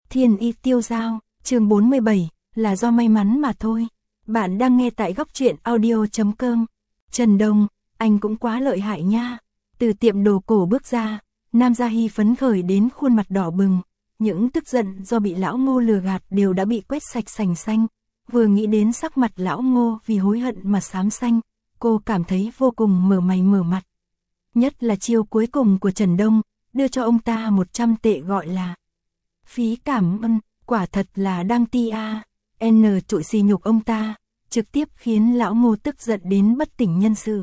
Thiên Y Tiêu Dao, chương 47, là do may mắn mà thôi. Bạn đang nghe tại góc truyện audio.com. Trần Đông, anh cũng quá lợi hại nha. Từ tiệm đồ cổ bước ra, Nam Gia Hy phấn khởi đến khuôn mặt đỏ bừng. Những tức giận do bị lão Ngô lừa gạt đều đã bị quét sạch sành xanh. Vừa nghĩ đến sắc mặt lão Ngô vì hối hận mà xám xanh, cô cảm thấy vô cùng mở mày mở mặt. Nhất là chiêu cuối cùng của Trần Đông, đưa cho ông ta 100 tệ gọi là phí cảm ơn, quả thật là đang ti a. Trụi xì nhục ông ta, trực tiếp khiến lão Ngô tức giận đến bất tỉnh nhân sự.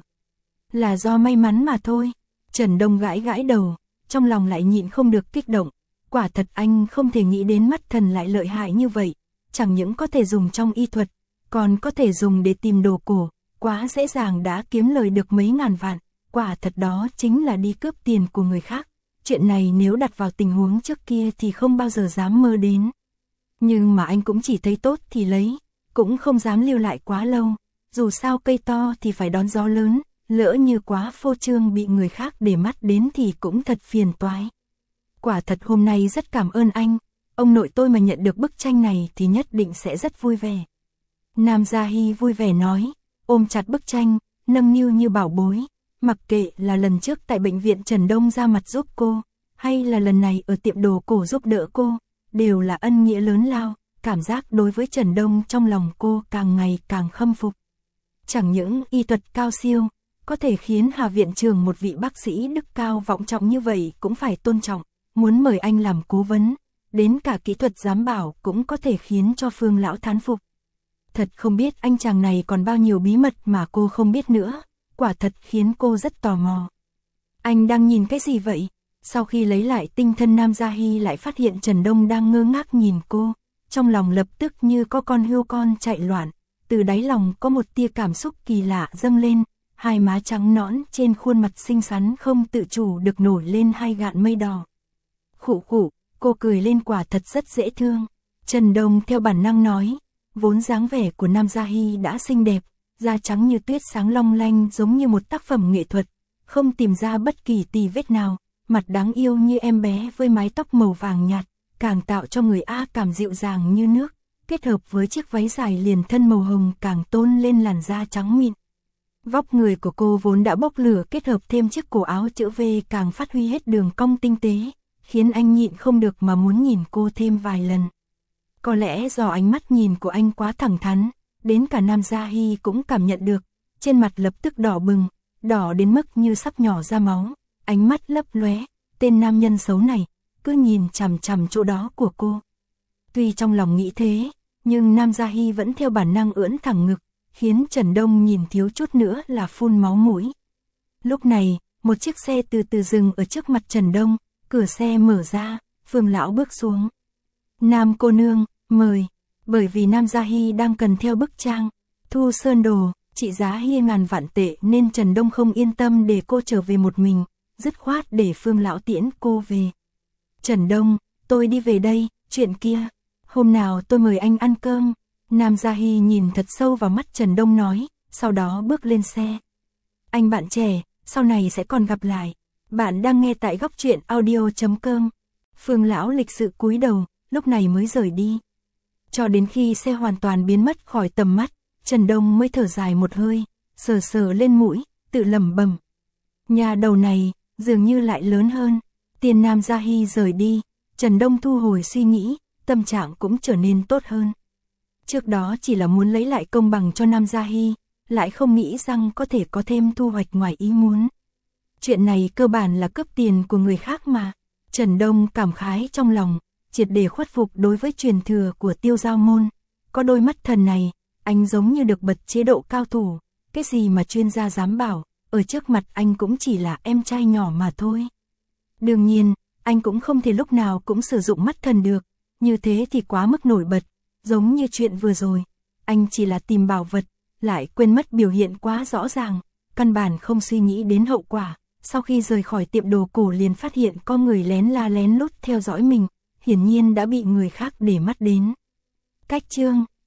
Là do may mắn mà thôi. Trần Đông gãi gãi đầu, trong lòng lại nhịn không được kích động. Quả thật anh không thể nghĩ đến mắt thần lại lợi hại như vậy. Chẳng những có thể dùng trong y thuật, còn có thể dùng để tìm đồ cổ. Quá dễ dàng đã kiếm lời được mấy ngàn vạn. Quả thật đó chính là đi cướp tiền của người khác. Chuyện này nếu đặt vào tình huống trước kia thì không bao giờ dám mơ đến. Nhưng mà anh cũng chỉ thấy tốt thì lấy, cũng không dám lưu lại quá lâu. Dù sao cây to thì phải đón gió lớn, lỡ như quá phô trương bị người khác để mắt đến thì cũng thật phiền toái. Quả thật hôm nay rất cảm ơn anh, ông nội tôi mà nhận được bức tranh này thì nhất định sẽ rất vui vẻ. Nam Gia Hy vui vẻ nói, ôm chặt bức tranh, nâng niu như bảo bối. Mặc kệ là lần trước tại bệnh viện Trần Đông ra mặt giúp cô, hay là lần này ở tiệm đồ cổ giúp đỡ cô, đều là ân nghĩa lớn lao, cảm giác đối với Trần Đông trong lòng cô càng ngày càng khâm phục. Chẳng những y thuật cao siêu, có thể khiến Hà viện trưởng một vị bác sĩ đức cao vọng trọng như vậy cũng phải tôn trọng, muốn mời anh làm cố vấn, đến cả kỹ thuật giám bảo cũng có thể khiến cho Phương lão thán phục. Thật không biết anh chàng này còn bao nhiêu bí mật mà cô không biết nữa. Quả thật khiến cô rất tò mò. Anh đang nhìn cái gì vậy? Sau khi lấy lại tinh thần Nam Gia Hy lại phát hiện Trần Đông đang ngơ ngác nhìn cô. Trong lòng lập tức như có con hươu con chạy loạn. Từ đáy lòng có một tia cảm xúc kỳ lạ dâng lên. Hai má trắng nõn trên khuôn mặt xinh xắn không tự chủ được nổi lên hai gạn mây đỏ. Khụ khụ, cô cười lên quả thật rất dễ thương. Trần Đông theo bản năng nói. Vốn dáng vẻ của Nam Gia Hy đã xinh đẹp. Da trắng như tuyết sáng long lanh giống như một tác phẩm nghệ thuật, không tìm ra bất kỳ tì vết nào, mặt đáng yêu như em bé với mái tóc màu vàng nhạt, càng tạo cho người A cảm dịu dàng như nước, kết hợp với chiếc váy dài liền thân màu hồng càng tôn lên làn da trắng mịn. Vóc người của cô vốn đã bốc lửa kết hợp thêm chiếc cổ áo chữ V càng phát huy hết đường cong tinh tế, khiến anh nhịn không được mà muốn nhìn cô thêm vài lần. Có lẽ do ánh mắt nhìn của anh quá thẳng thắn, đến cả Nam Gia Hy cũng cảm nhận được, trên mặt lập tức đỏ bừng, đỏ đến mức như sắp nhỏ ra máu, ánh mắt lấp lóe, tên nam nhân xấu này, cứ nhìn chằm chằm chỗ đó của cô. Tuy trong lòng nghĩ thế, nhưng Nam Gia Hy vẫn theo bản năng ưỡn thẳng ngực, khiến Trần Đông nhìn thiếu chút nữa là phun máu mũi. Lúc này, một chiếc xe từ từ dừng ở trước mặt Trần Đông, cửa xe mở ra, Phương lão bước xuống. Nam cô nương, mời. Bởi vì Nam Gia Hy đang cần theo bức trang, thu sơn đồ, trị giá ngàn vạn tệ nên Trần Đông không yên tâm để cô trở về một mình, dứt khoát để Phương lão tiễn cô về. Trần Đông, tôi đi về đây, chuyện kia, hôm nào tôi mời anh ăn cơm. Nam Gia Hy nhìn thật sâu vào mắt Trần Đông nói, sau đó bước lên xe. Anh bạn trẻ, sau này sẽ còn gặp lại. Bạn đang nghe tại góc truyện audio.com. Phương lão lịch sự cúi đầu, lúc này mới rời đi. Cho đến khi xe hoàn toàn biến mất khỏi tầm mắt, Trần Đông mới thở dài một hơi, sờ sờ lên mũi, tự lẩm bẩm. Nhà đầu này, dường như lại lớn hơn. Tiền Nam Gia Hy rời đi, Trần Đông thu hồi suy nghĩ, tâm trạng cũng trở nên tốt hơn. Trước đó chỉ là muốn lấy lại công bằng cho Nam Gia Hy, lại không nghĩ rằng có thể có thêm thu hoạch ngoài ý muốn. Chuyện này cơ bản là cướp tiền của người khác mà. Trần Đông cảm khái trong lòng. Triệt để khuất phục đối với truyền thừa của Tiêu Giao môn. Có đôi mắt thần này, anh giống như được bật chế độ cao thủ, cái gì mà chuyên gia giám bảo, ở trước mặt anh cũng chỉ là em trai nhỏ mà thôi. Đương nhiên, anh cũng không thể lúc nào cũng sử dụng mắt thần được, như thế thì quá mức nổi bật, giống như chuyện vừa rồi, anh chỉ là tìm bảo vật, lại quên mất biểu hiện quá rõ ràng, căn bản không suy nghĩ đến hậu quả, sau khi rời khỏi tiệm đồ cổ liền phát hiện có người lén la lén lút theo dõi mình. Hiển nhiên đã bị người khác để mắt đến. Cách chương